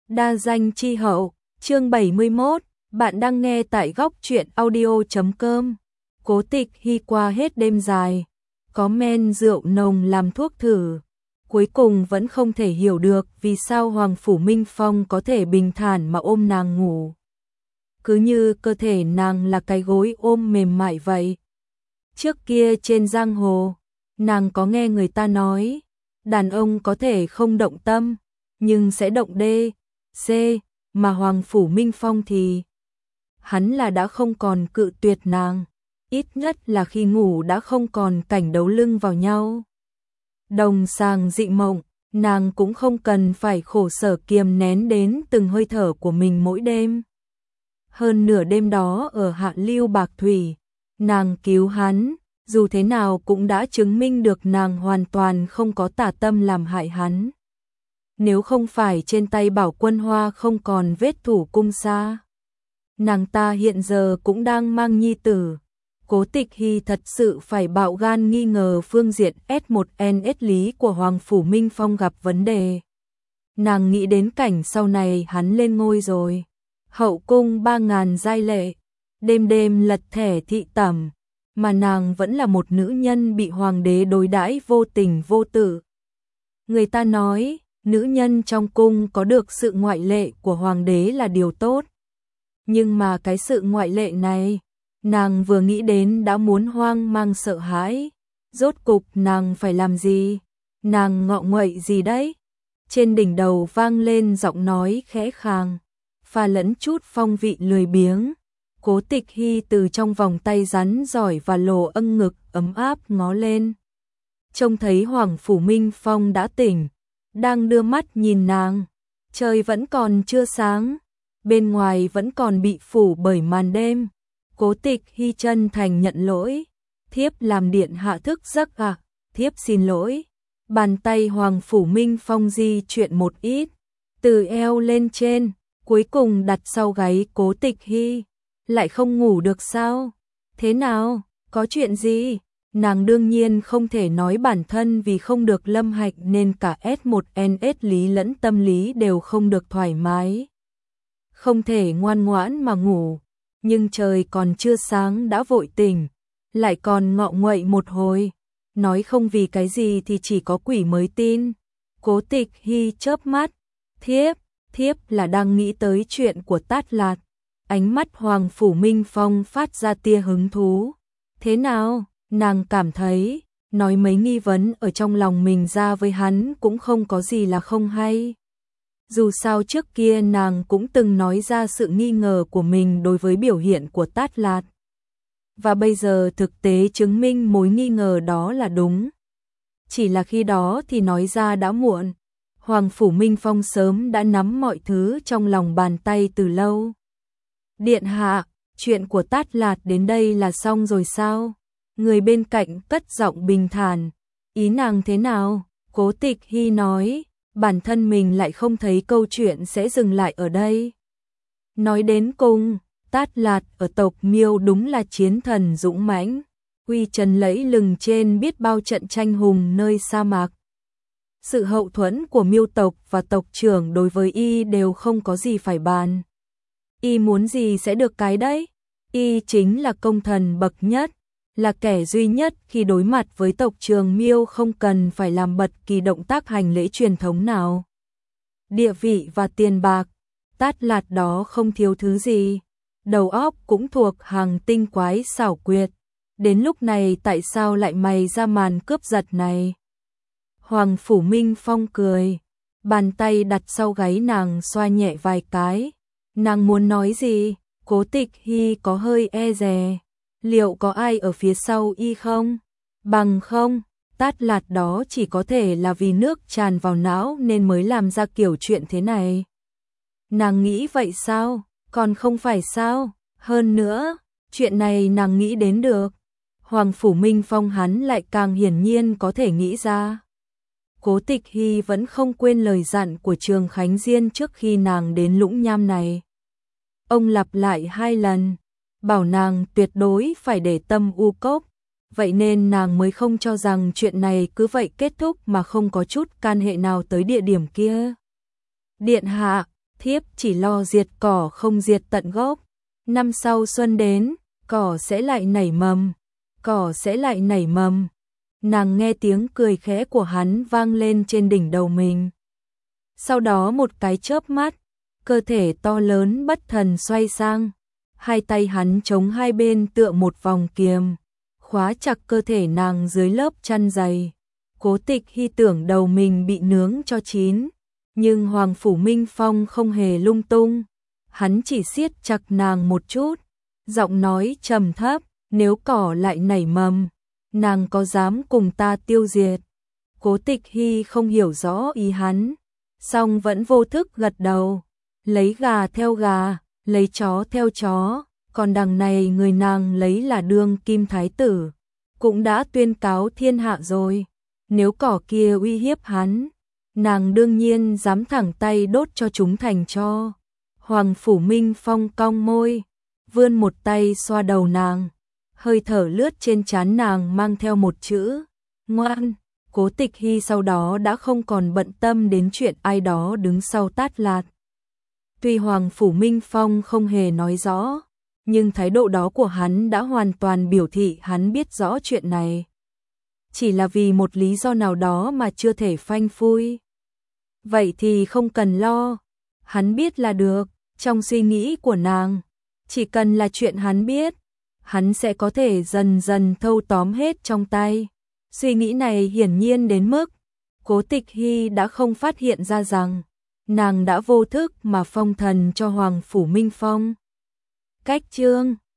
Đa danh chi hậu, chương 71, bạn đang nghe tại góc truyện audio.com. Cố Tịch Hy qua hết đêm dài, có men rượu nồng làm thuốc thử, cuối cùng vẫn không thể hiểu được vì sao Hoàng Phủ Minh Phong có thể bình thản mà ôm nàng ngủ. Cứ như cơ thể nàng là cái gối ôm mềm mại vậy. Trước kia trên giang hồ, nàng có nghe người ta nói, đàn ông có thể không động tâm, nhưng sẽ động đê, c, mà Hoàng Phủ Minh Phong thì hắn là đã không còn cự tuyệt nàng, ít nhất là khi ngủ đã không còn cảnh đấu lưng vào nhau. Đồng sàng dị mộng, nàng cũng không cần phải khổ sở kiềm nén đến từng hơi thở của mình mỗi đêm. Hơn nửa đêm đó ở Hạ Lưu Bạc Thủy, nàng cứu hắn, dù thế nào cũng đã chứng minh được nàng hoàn toàn không có tà tâm làm hại hắn. Nếu không phải trên tay Bảo Quân Hoa không còn vết thủ cung xa, nàng ta hiện giờ cũng đang mang nhi tử. Cố Tịch Hy thật sự phải bạo gan nghi ngờ phương diện S1NS lý của Hoàng Phủ Minh Phong gặp vấn đề. Nàng nghĩ đến cảnh sau này hắn lên ngôi rồi, hậu cung 3000 giai lệ, đêm đêm lật thẻ thị tẩm, mà nàng vẫn là một nữ nhân bị hoàng đế đối đãi vô tình vô tử. Người ta nói, nữ nhân trong cung có được sự ngoại lệ của hoàng đế là điều tốt. Nhưng mà cái sự ngoại lệ này, nàng vừa nghĩ đến đã muốn hoang mang sợ hãi. Rốt cục nàng phải làm gì? Nàng ngọ nguậy gì đấy? Trên đỉnh đầu vang lên giọng nói khẽ khàng, pha lẫn chút phong vị lười biếng. Cố Tịch Hy từ trong vòng tay rắn giỏi và lồ âng ngực ấm áp ngó lên. Trông thấy Hoàng Phủ Minh Phong đã tỉnh, đang đưa mắt nhìn nàng. Trời vẫn còn chưa sáng, bên ngoài vẫn còn bị phủ bởi màn đêm. Cố Tịch Hy chân thành nhận lỗi, thiếp làm điện hạ thức giấc à, thiếp xin lỗi. Bàn tay Hoàng Phủ Minh Phong di chuyển một ít, từ eo lên trên, cuối cùng đặt sau gáy Cố Tịch Hy. Lại không ngủ được sao? Thế nào? Có chuyện gì? Nàng đương nhiên không thể nói bản thân vì không được lâm hạch nên cả S1NS lý lẫn tâm lý đều không được thoải mái. Không thể ngoan ngoãn mà ngủ, nhưng trời còn chưa sáng đã vội tỉnh, lại còn ngọ nguậy một hồi. Nói không vì cái gì thì chỉ có quỷ mới tin. Cố Tịch Hy chớp mắt, thiếp là đang nghĩ tới chuyện của Tát Lạt. Ánh mắt Hoàng Phủ Minh Phong phát ra tia hứng thú. Thế nào? Nàng cảm thấy, nói mấy nghi vấn ở trong lòng mình ra với hắn cũng không có gì là không hay. Dù sao trước kia nàng cũng từng nói ra sự nghi ngờ của mình đối với biểu hiện của Tát Lạt. Và bây giờ thực tế chứng minh mối nghi ngờ đó là đúng. Chỉ là khi đó thì nói ra đã muộn. Hoàng Phủ Minh Phong sớm đã nắm mọi thứ trong lòng bàn tay từ lâu. Điện hạ, chuyện của Tát Lạt đến đây là xong rồi sao? Người bên cạnh cất giọng bình thản. Ý nàng thế nào? Cố Tịch Hy nói, bản thân mình lại không thấy câu chuyện sẽ dừng lại ở đây. Nói đến cùng, Tát Lạt ở tộc Miêu đúng là chiến thần dũng mãnh, uy trần lẫy lừng trên biết bao trận tranh hùng nơi sa mạc. Sự hậu thuẫn của Miêu tộc và tộc trưởng đối với y đều không có gì phải bàn. Y muốn gì sẽ được cái đấy. Y chính là công thần bậc nhất, là kẻ duy nhất khi đối mặt với tộc trưởng Miêu không cần phải làm bất kỳ động tác hành lễ truyền thống nào. Địa vị và tiền bạc, Tát Lạt đó không thiếu thứ gì. Đầu óc cũng thuộc hàng tinh quái xảo quyệt. Đến lúc này tại sao lại bày ra màn cướp giật này? Hoàng Phủ Minh Phong cười, bàn tay đặt sau gáy nàng xoa nhẹ vài cái. Nàng muốn nói gì? Cố Tịch Hy có hơi e dè. Liệu có ai ở phía sau y không? Bằng không, Tát Lạt đó chỉ có thể là vì nước tràn vào não nên mới làm ra kiểu chuyện thế này. Nàng nghĩ vậy sao? Còn không phải sao? Hơn nữa, chuyện này nàng nghĩ đến được. Hoàng Phủ Minh Phong hắn lại càng hiển nhiên có thể nghĩ ra. Cố Tịch Hy vẫn không quên lời dặn của Trường Khánh Diên trước khi nàng đến Lũng Nham này. Ông lặp lại 2 lần, bảo nàng tuyệt đối phải để tâm u cốc, vậy nên nàng mới không cho rằng chuyện này cứ vậy kết thúc mà không có chút can hệ nào tới địa điểm kia. Điện hạ, thiếp chỉ lo diệt cỏ không diệt tận gốc. Năm sau xuân đến, cỏ sẽ lại nảy mầm, cỏ sẽ lại nảy mầm. Nàng nghe tiếng cười khẽ của hắn vang lên trên đỉnh đầu mình. Sau đó một cái chớp mắt, cơ thể to lớn bất thần xoay sang, hai tay hắn chống hai bên tựa một vòng kiềm, khóa chặt cơ thể nàng dưới lớp chăn dày. Cố Tịch Hy tưởng đầu mình bị nướng cho chín, nhưng Hoàng Phủ Minh Phong không hề lung tung, hắn chỉ siết chặt nàng một chút, giọng nói trầm thấp, nếu cỏ lại nảy mầm, nàng có dám cùng ta tiêu diệt? Cố Tịch Hy không hiểu rõ ý hắn, song vẫn vô thức gật đầu, lấy gà theo gà, lấy chó theo chó, còn đằng này người nàng lấy là đương kim thái tử, cũng đã tuyên cáo thiên hạ rồi, nếu cỏ kia uy hiếp hắn, nàng đương nhiên dám thẳng tay đốt cho chúng thành tro. Hoàng Phủ Minh Phong cong môi, vươn một tay xoa đầu nàng, hơi thở lướt trên trán nàng mang theo một chữ, ngoan. Cố Tịch Hy sau đó đã không còn bận tâm đến chuyện ai đó đứng sau tát lạt. Tuy Hoàng Phủ Minh Phong không hề nói rõ, nhưng thái độ đó của hắn đã hoàn toàn biểu thị hắn biết rõ chuyện này. Chỉ là vì một lý do nào đó mà chưa thể phanh phui. Vậy thì không cần lo, hắn biết là được, trong suy nghĩ của nàng, chỉ cần là chuyện hắn biết, hắn sẽ có thể dần dần thâu tóm hết trong tay. Suy nghĩ này hiển nhiên đến mức Cố Tịch Hy đã không phát hiện ra rằng nàng đã vô thức mà phong thần cho Hoàng Phủ Minh Phong. Cách chương